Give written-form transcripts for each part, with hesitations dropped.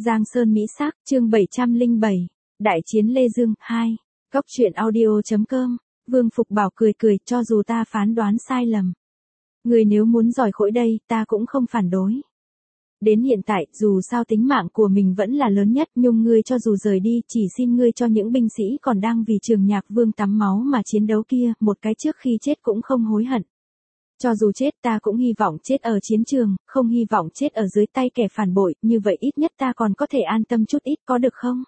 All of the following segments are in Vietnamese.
Giang Sơn Mỹ Sắc, chương 707, Đại chiến Lê Dương, 2, Cốc truyện audio.com, Vương Phục Bảo cười cười, cho dù ta phán đoán sai lầm. Người nếu muốn rời khỏi đây, ta cũng không phản đối. Đến hiện tại, dù sao tính mạng của mình vẫn là lớn nhất, nhưng ngươi cho dù rời đi, chỉ xin ngươi cho những binh sĩ còn đang vì Trường Nhạc Vương tắm máu mà chiến đấu kia, một cái trước khi chết cũng không hối hận. Cho dù chết ta cũng hy vọng chết ở chiến trường, không hy vọng chết ở dưới tay kẻ phản bội, như vậy ít nhất ta còn có thể an tâm chút ít, có được không?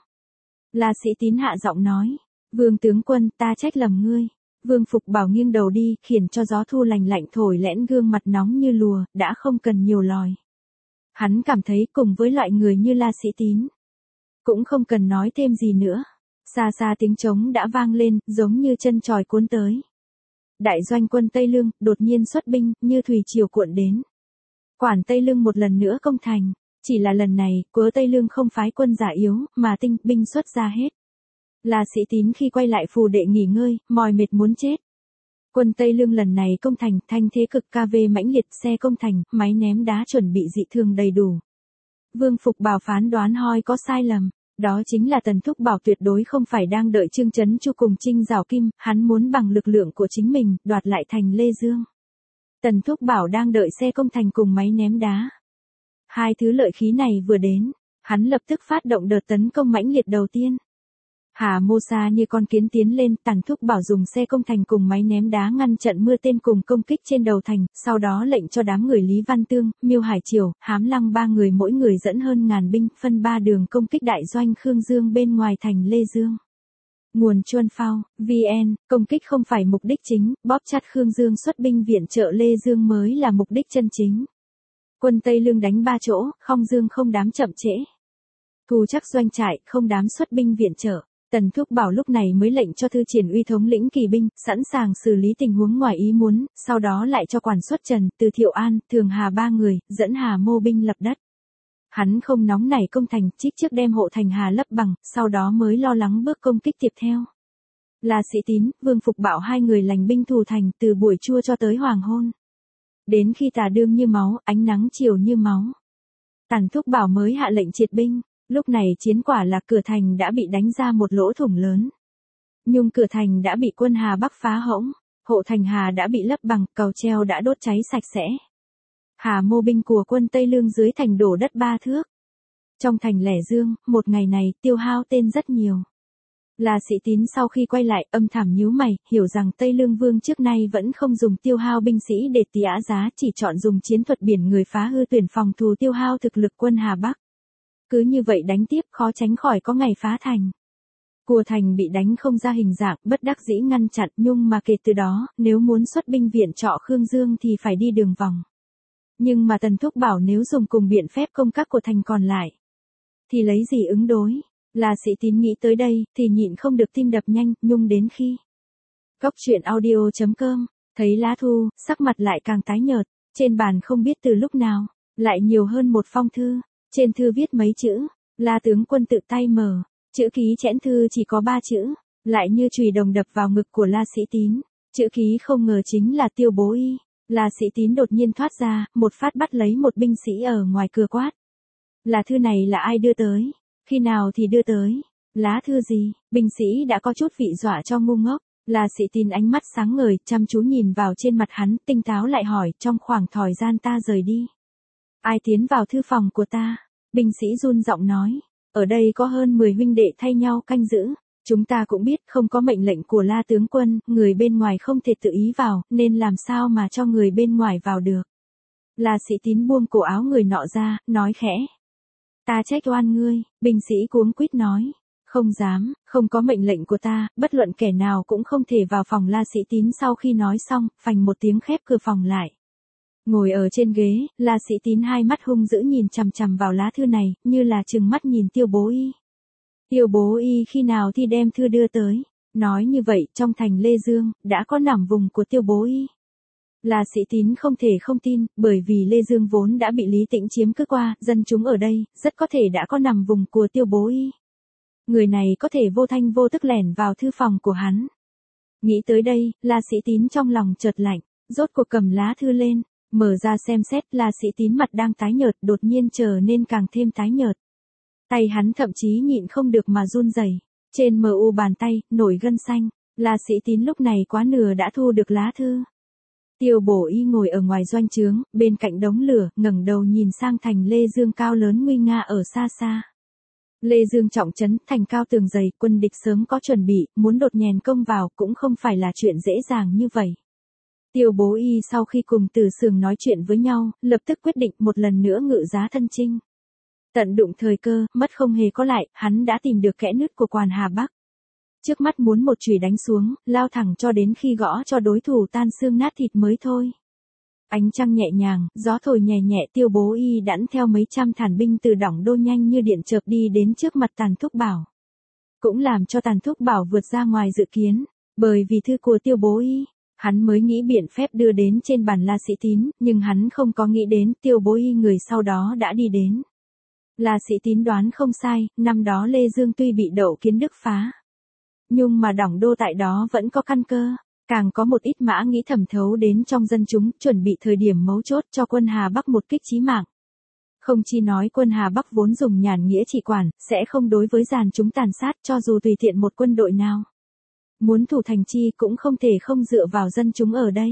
La Sĩ Tín hạ giọng nói, Vương tướng quân, ta trách lầm ngươi. Vương Phục Bảo nghiêng đầu đi, khiến cho gió thu lành lạnh thổi lẽn gương mặt nóng như lùa, đã không cần nhiều lòi. Hắn cảm thấy cùng với loại người như La Sĩ Tín, cũng không cần nói thêm gì nữa. Xa xa tiếng trống đã vang lên, giống như chân chòi cuốn tới. Đại doanh quân Tây Lương đột nhiên xuất binh, như thủy triều cuộn đến. Quản Tây Lương một lần nữa công thành, chỉ là lần này, Quớ Tây Lương không phái quân giả yếu, mà tinh binh xuất ra hết. La Sĩ Tín khi quay lại phù đệ nghỉ ngơi, mỏi mệt muốn chết. Quân Tây Lương lần này công thành, thanh thế cực KV mãnh liệt, xe công thành, máy ném đá chuẩn bị dị thường đầy đủ. Vương Phục Bảo phán đoán hoi có sai lầm. Đó chính là Tần Thúc Bảo tuyệt đối không phải đang đợi Trương Chấn Chu cùng Trinh Giảo Kim, hắn muốn bằng lực lượng của chính mình, đoạt lại thành Lê Dương. Tần Thúc Bảo đang đợi xe công thành cùng máy ném đá. Hai thứ lợi khí này vừa đến, hắn lập tức phát động đợt tấn công mãnh liệt đầu tiên. Hà Mô Sa như con kiến tiến lên, Tần Thúc Bảo dùng xe công thành cùng máy ném đá ngăn trận mưa tên cùng công kích trên đầu thành, sau đó lệnh cho đám người Lý Văn Tương, Miêu Hải Triều, Hám Lăng ba người mỗi người dẫn hơn ngàn binh, phân ba đường công kích đại doanh Khương Dương bên ngoài thành Lê Dương. Nguồn Chuân Phao, VN, công kích không phải mục đích chính, bóp chặt Khương Dương xuất binh viện trợ Lê Dương mới là mục đích chân chính. Quân Tây Lương đánh ba chỗ, Không Dương không đám chậm trễ. Thu chắc doanh trại, không đám xuất binh viện trợ. Tần Thúc Bảo lúc này mới lệnh cho Thư Triển Uy thống lĩnh kỳ binh, sẵn sàng xử lý tình huống ngoài ý muốn, sau đó lại cho quản xuất Trần, Từ Thiệu An, Thường Hà ba người, dẫn Hà Mô binh lập đất. Hắn không nóng nảy công thành, trích trước đem hộ thành Hà lấp bằng, sau đó mới lo lắng bước công kích tiếp theo. La Sĩ Tín, Vương Phục Bảo hai người lành binh thủ thành từ buổi trưa cho tới hoàng hôn. Đến khi tà đương như máu, ánh nắng chiều như máu. Tần Thúc Bảo mới hạ lệnh triệt binh. Lúc này chiến quả là cửa thành đã bị đánh ra một lỗ thủng lớn. Nhưng cửa thành đã bị quân Hà Bắc phá hõng, hộ thành Hà đã bị lấp bằng, cầu treo đã đốt cháy sạch sẽ. Hà Mô binh của quân Tây Lương dưới thành đổ đất 3 thước. Trong thành Lẻ Dương, một ngày này tiêu hao tên rất nhiều. La Sĩ Tín sau khi quay lại âm thầm nhíu mày, hiểu rằng Tây Lương Vương trước nay vẫn không dùng tiêu hao binh sĩ để tỉa giá, chỉ chọn dùng chiến thuật biển người phá hư tuyển phòng thủ tiêu hao thực lực quân Hà Bắc. Cứ như vậy đánh tiếp khó tránh khỏi có ngày phá thành. Cùa thành bị đánh không ra hình dạng, bất đắc dĩ ngăn chặn, nhưng mà kể từ đó, nếu muốn xuất binh viện trọ Khương Dương thì phải đi đường vòng. Nhưng mà Tần Thúc Bảo nếu dùng cùng biện phép công các của thành còn lại, thì lấy gì ứng đối? La Sĩ Tín nghĩ tới đây, thì nhịn không được tim đập nhanh, nhưng đến khi Cốc truyện audio.com, thấy lá thu, sắc mặt lại càng tái nhợt, trên bàn không biết từ lúc nào, lại nhiều hơn một phong thư. Trên thư viết mấy chữ, La tướng quân tự tay mở, chữ ký chẽn thư chỉ có 3 chữ, lại như chùy đồng đập vào ngực của La Sĩ Tín. Chữ ký không ngờ chính là Tiêu Bố Y. La Sĩ Tín đột nhiên thoát ra, một phát bắt lấy một binh sĩ ở ngoài cửa quát. Là thư này là ai đưa tới? Khi nào thì đưa tới? Lá thư gì? Binh sĩ đã có chút vị dọa cho ngu ngốc. La Sĩ Tín ánh mắt sáng ngời, chăm chú nhìn vào trên mặt hắn, tinh táo lại hỏi, trong khoảng thời gian ta rời đi, ai tiến vào thư phòng của ta? Binh sĩ run giọng nói, ở đây có hơn 10 huynh đệ thay nhau canh giữ. Chúng ta cũng biết không có mệnh lệnh của La tướng quân, người bên ngoài không thể tự ý vào, nên làm sao mà cho người bên ngoài vào được. La Sĩ Tín buông cổ áo người nọ ra, nói khẽ. Ta trách oan ngươi, binh sĩ cuống quýt nói. Không dám, không có mệnh lệnh của ta, bất luận kẻ nào cũng không thể vào phòng. La Sĩ Tín sau khi nói xong, phành một tiếng khép cửa phòng lại. Ngồi ở trên ghế, La Sĩ Tín hai mắt hung dữ nhìn chằm chằm vào lá thư này, như là trừng mắt nhìn Tiêu Bố Y. Tiêu Bố Y khi nào thì đem thư đưa tới? Nói như vậy, trong thành Lê Dương, đã có nằm vùng của Tiêu Bố Y. La Sĩ Tín không thể không tin, bởi vì Lê Dương vốn đã bị Lý Tĩnh chiếm cứ qua, dân chúng ở đây, rất có thể đã có nằm vùng của Tiêu Bố Y. Người này có thể vô thanh vô tức lẻn vào thư phòng của hắn. Nghĩ tới đây, La Sĩ Tín trong lòng chợt lạnh, rốt cuộc cầm lá thư lên. Mở ra xem xét, La Sĩ Tín mặt đang tái nhợt, đột nhiên trở nên càng thêm tái nhợt. Tay hắn thậm chí nhịn không được mà run rẩy. Trên mu bàn tay, nổi gân xanh. La Sĩ Tín lúc này quá nửa đã thu được lá thư. Tiêu Bổ Y ngồi ở ngoài doanh trướng, bên cạnh đống lửa, ngẩng đầu nhìn sang thành Lê Dương cao lớn nguy nga ở xa xa. Lê Dương trọng trấn, thành cao tường dày, quân địch sớm có chuẩn bị, muốn đột nhèn công vào cũng không phải là chuyện dễ dàng như vậy. Tiêu Bố Y sau khi cùng Từ Sường nói chuyện với nhau, lập tức quyết định một lần nữa ngự giá thân chinh. Tận dụng thời cơ, mất không hề có lại, hắn đã tìm được kẽ nứt của Quản Hà Bắc. Trước mắt muốn một chùy đánh xuống, lao thẳng cho đến khi gõ cho đối thủ tan xương nát thịt mới thôi. Ánh trăng nhẹ nhàng, gió thổi nhẹ nhẹ, Tiêu Bố Y đãn theo mấy trăm thản binh từ Đỏng Đô nhanh như điện chợp đi đến trước mặt Tàn Thúc Bảo. Cũng làm cho Tàn Thúc Bảo vượt ra ngoài dự kiến, bởi vì thư của Tiêu Bố Y, hắn mới nghĩ biện phép đưa đến trên bàn La Sĩ Tín, nhưng hắn không có nghĩ đến Tiêu Bố Y người sau đó đã đi đến. La Sĩ Tín đoán không sai, năm đó Lê Dương tuy bị Đậu Kiến Đức phá, nhưng mà Đỏng Đô tại đó vẫn có căn cơ, càng có một ít mã nghĩ thẩm thấu đến trong dân chúng, chuẩn bị thời điểm mấu chốt cho quân Hà Bắc một kích chí mạng. Không chỉ nói quân Hà Bắc vốn dùng nhàn nghĩa chỉ quản, sẽ không đối với dàn chúng tàn sát cho dù tùy tiện một quân đội nào. Muốn thủ thành chi cũng không thể không dựa vào dân chúng ở đây.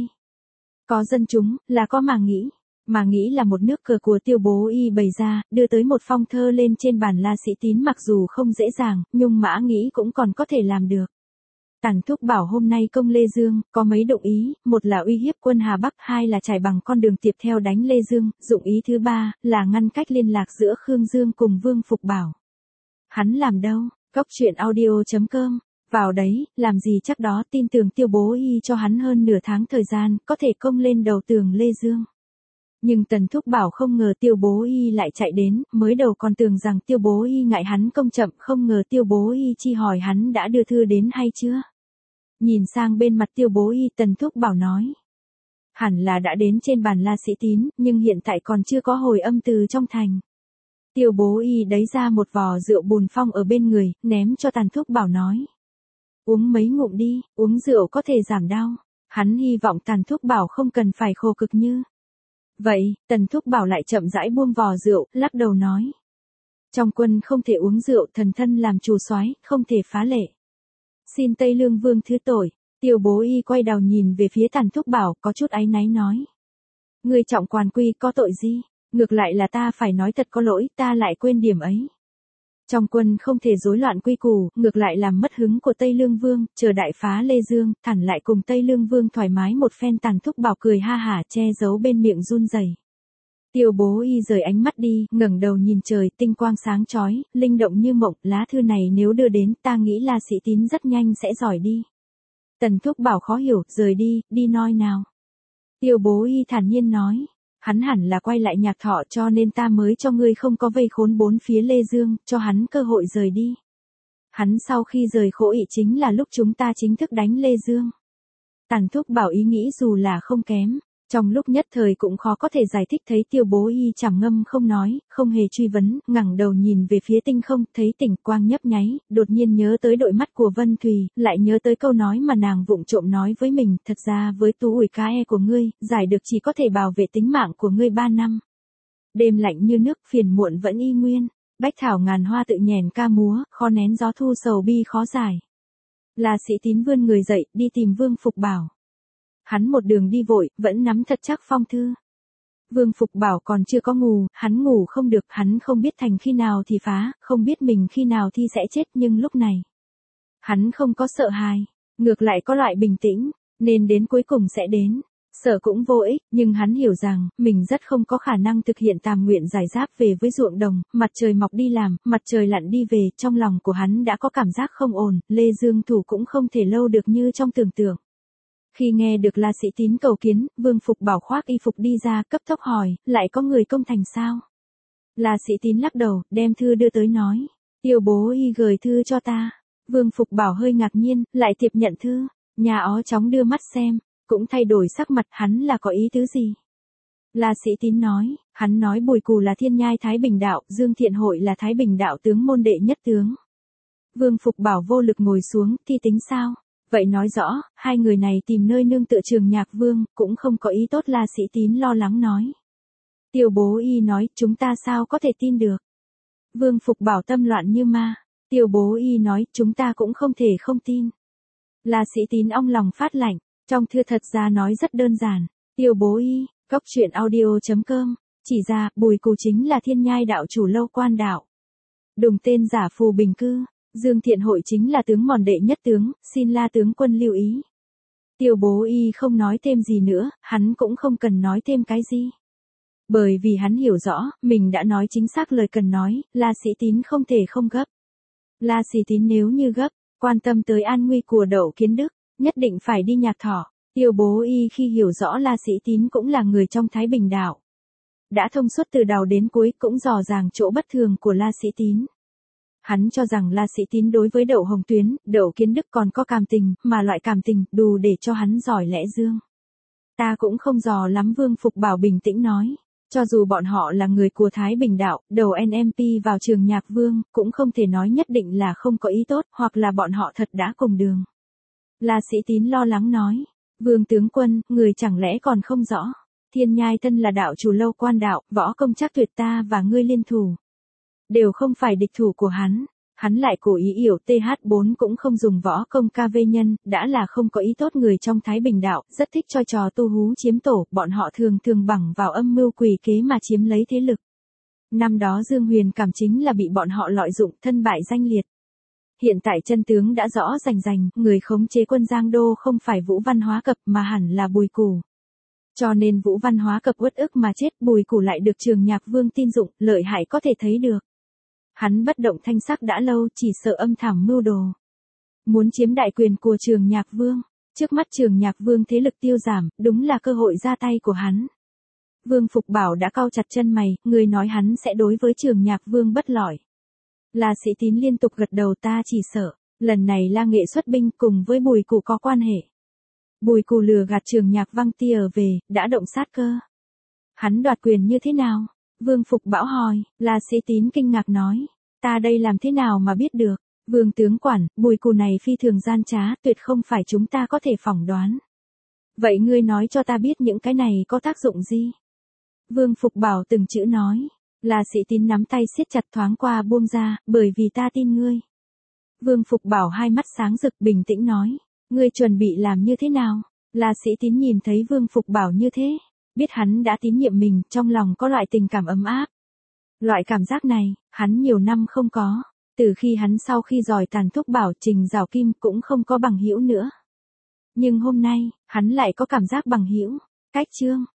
Có dân chúng, là có mà nghĩ. Mà nghĩ là một nước cờ của Tiêu Bố Y bày ra, đưa tới một phong thơ lên trên bàn La Sĩ Tín mặc dù không dễ dàng, nhưng mã nghĩ cũng còn có thể làm được. Tàn Thúc Bảo hôm nay công Lê Dương, có mấy dụng ý, một là uy hiếp quân Hà Bắc, hai là trải bằng con đường tiếp theo đánh Lê Dương, dụng ý thứ ba, là ngăn cách liên lạc giữa Khương Dương cùng Vương Phục Bảo. Hắn làm đâu? Goctruyện audio.com. Vào đấy, làm gì chắc đó, tin tưởng Tiêu Bố Y cho hắn hơn nửa tháng thời gian, có thể công lên đầu tường Lê Dương. Nhưng Tần Thúc Bảo không ngờ Tiêu Bố Y lại chạy đến, mới đầu còn tưởng rằng Tiêu Bố Y ngại hắn công chậm, không ngờ Tiêu Bố Y chi hỏi hắn đã đưa thư đến hay chưa. Nhìn sang bên mặt Tiêu Bố Y, Tần Thúc Bảo nói. Hẳn là đã đến trên bàn La Sĩ Tín, nhưng hiện tại còn chưa có hồi âm từ trong thành. Tiêu Bố Y đlấy ra một vò rượu bùn phong ở bên người, ném cho Tần Thúc Bảo nói. Uống mấy ngụm đi, uống rượu có thể giảm đau. Hắn hy vọng Tần Thúc Bảo không cần phải khổ cực như vậy. Tần Thúc Bảo lại chậm rãi buông vò rượu, lắc đầu nói. Trong quân không thể uống rượu, thần thân làm chủ soái, không thể phá lệ. Xin Tây Lương Vương thứ tội. Tiêu Bố Y quay đầu nhìn về phía Tần Thúc Bảo, có chút áy náy nói. Ngươi trọng quan quy có tội gì? Ngược lại là ta phải nói thật có lỗi, ta lại quên điểm ấy. Trong quân không thể rối loạn quy củ, ngược lại làm mất hứng của Tây Lương Vương, chờ đại phá Lê Dương, thẳng lại cùng Tây Lương Vương thoải mái một phen. Tần Thúc Bảo cười ha hả, che giấu bên miệng run rẩy. Tiêu Bố Y rời ánh mắt đi, ngẩng đầu nhìn trời, tinh quang sáng chói, linh động như mộng, lá thư này nếu đưa đến, ta nghĩ La Sĩ Tín rất nhanh sẽ giỏi đi. Tần Thúc Bảo khó hiểu, rời đi, đi noi nào. Tiêu Bố Y thản nhiên nói. Hắn hẳn là quay lại Nhạc Thọ, cho nên ta mới cho ngươi không có vây khốn bốn phía Lê Dương, cho hắn cơ hội rời đi. Hắn sau khi rời Khổ Ị chính là lúc chúng ta chính thức đánh Lê Dương. Tần Thúc Bảo ý nghĩ dù là không kém, trong lúc nhất thời cũng khó có thể giải thích. Thấy Tiêu Bố Y trầm ngâm không nói, không hề truy vấn, ngẩng đầu nhìn về phía tinh không, thấy tỉnh quang nhấp nháy, đột nhiên nhớ tới đôi mắt của Vân Thùy, lại nhớ tới câu nói mà nàng vụng trộm nói với mình, thật ra với tú ủi cá e của ngươi, giải được chỉ có thể bảo vệ tính mạng của ngươi 3 năm. Đêm lạnh như nước, phiền muộn vẫn y nguyên, bách thảo ngàn hoa tự nhèn ca múa, khó nén gió thu sầu bi khó giải. La Sĩ Tín vươn người dậy, đi tìm Vương Phục Bảo. Hắn một đường đi vội, vẫn nắm thật chắc phong thư. Vương Phục Bảo còn chưa có ngủ, hắn ngủ không được, hắn không biết thành khi nào thì phá, không biết mình khi nào thì sẽ chết, nhưng lúc này, hắn không có sợ hãi, ngược lại có loại bình tĩnh, nên đến cuối cùng sẽ đến. Sợ cũng vô ích, nhưng hắn hiểu rằng, mình rất không có khả năng thực hiện tàm nguyện giải giáp về với ruộng đồng, mặt trời mọc đi làm, mặt trời lặn đi về, trong lòng của hắn đã có cảm giác không ổn, Lê Dương thủ cũng không thể lâu được như trong tưởng tượng. Khi nghe được La Sĩ Tín cầu kiến, Vương Phục Bảo khoác y phục đi ra, cấp tốc hỏi, lại có người công thành sao? La Sĩ Tín lắc đầu, đem thư đưa tới nói, Tiêu Bố Y gửi thư cho ta. Vương Phục Bảo hơi ngạc nhiên, lại tiếp nhận thư, nhà ó chóng đưa mắt xem, cũng thay đổi sắc mặt, hắn là có ý tứ gì? La Sĩ Tín nói, hắn nói Bùi Cù là thiên nhai Thái Bình đạo, Dương Thiện Hội là Thái Bình đạo tướng môn đệ nhất tướng. Vương Phục Bảo vô lực ngồi xuống, thi tính sao? Vậy nói rõ, hai người này tìm nơi nương tựa Trường Nhạc Vương, cũng không có ý tốt. La Sĩ Tín lo lắng nói. Tiêu Bố Y nói, chúng ta sao có thể tin được? Vương Phục Bảo tâm loạn như ma. Tiêu Bố Y nói, chúng ta cũng không thể không tin. La Sĩ Tín ong lòng phát lạnh, trong thư thật ra nói rất đơn giản. Tiêu Bố Y, Cốc Truyện Audio.com, chỉ ra, Bùi Cù chính là Thiên Nhai đạo chủ Lâu Quan đạo. Đùng tên giả phù bình cư, Dương Thiện Hội chính là tướng mòn đệ nhất tướng, xin La tướng quân lưu ý. Tiêu Bố Y không nói thêm gì nữa, hắn cũng không cần nói thêm cái gì. Bởi vì hắn hiểu rõ, mình đã nói chính xác lời cần nói, La Sĩ Tín không thể không gấp. La Sĩ Tín nếu như gấp, quan tâm tới an nguy của Đậu Kiến Đức, nhất định phải đi Nhạc Thọ. Tiêu Bố Y khi hiểu rõ La Sĩ Tín cũng là người trong Thái Bình đạo, đã thông suốt từ đầu đến cuối, cũng dò dàng chỗ bất thường của La Sĩ Tín. Hắn cho rằng La Sĩ Tín đối với Đậu Hồng Tuyến, Đậu Kiến Đức còn có cảm tình, mà loại cảm tình đủ để cho hắn giỏi lẽ dương. Ta cũng không dò lắm, Vương Phục Bảo bình tĩnh nói. Cho dù bọn họ là người của Thái Bình đạo, đầu NMP vào trường Nhạc Vương, cũng không thể nói nhất định là không có ý tốt, hoặc là bọn họ thật đã cùng đường. La Sĩ Tín lo lắng nói. Vương tướng quân, người chẳng lẽ còn không rõ. Thiên Nhai Tân là đạo chủ Lâu Quan đạo, võ công chắc tuyệt, ta và ngươi liên thủ đều không phải địch thủ của hắn. Hắn lại cố ý yểu TH4 cũng không dùng võ công KV nhân, đã là không có ý tốt. Người trong Thái Bình đạo, rất thích cho trò tu hú chiếm tổ, bọn họ thường thường bằng vào âm mưu quỷ kế mà chiếm lấy thế lực. Năm đó Dương Huyền Cảm chính là bị bọn họ lợi dụng, thân bại danh liệt. Hiện tại chân tướng đã rõ rành, người khống chế quân Giang Đô không phải Vũ Văn Hóa Cập mà hẳn là Bùi Cù. Cho nên Vũ Văn Hóa Cập uất ức mà chết, Bùi Cù lại được Trường Nhạc Vương tin dụng, lợi hại có thể thấy được. Hắn bất động thanh sắc đã lâu, chỉ sợ âm thầm mưu đồ. Muốn chiếm đại quyền của Trường Nhạc Vương. Trước mắt Trường Nhạc Vương thế lực tiêu giảm, đúng là cơ hội ra tay của hắn. Vương Phục Bảo đã cau chặt chân mày, người nói hắn sẽ đối với Trường Nhạc Vương bất lợi. La Sĩ Tín liên tục gật đầu, ta chỉ sợ, lần này La Nghệ xuất binh cùng với Bùi Cù có quan hệ. Bùi Cù lừa gạt Trường Nhạc Văn tia về, đã động sát cơ. Hắn đoạt quyền như thế nào? Vương Phục Bảo hỏi. La Sĩ Tín kinh ngạc nói. Ta đây làm thế nào mà biết được? Vương tướng quản, Bùi Cù này phi thường gian trá, tuyệt không phải chúng ta có thể phỏng đoán. Vậy ngươi nói cho ta biết những cái này có tác dụng gì? Vương Phục Bảo từng chữ nói. La Sĩ Tín nắm tay siết chặt, thoáng qua buông ra, bởi vì ta tin ngươi. Vương Phục Bảo hai mắt sáng rực, bình tĩnh nói. Ngươi chuẩn bị làm như thế nào? La Sĩ Tín nhìn thấy Vương Phục Bảo như thế, biết hắn đã tín nhiệm mình, trong lòng có loại tình cảm ấm áp. Loại cảm giác này, hắn nhiều năm không có. Từ khi hắn sau khi giỏi Tàn Thúc Bảo, Trình Giảo Kim cũng không có bằng hữu nữa. Nhưng hôm nay, hắn lại có cảm giác bằng hữu. Cách chương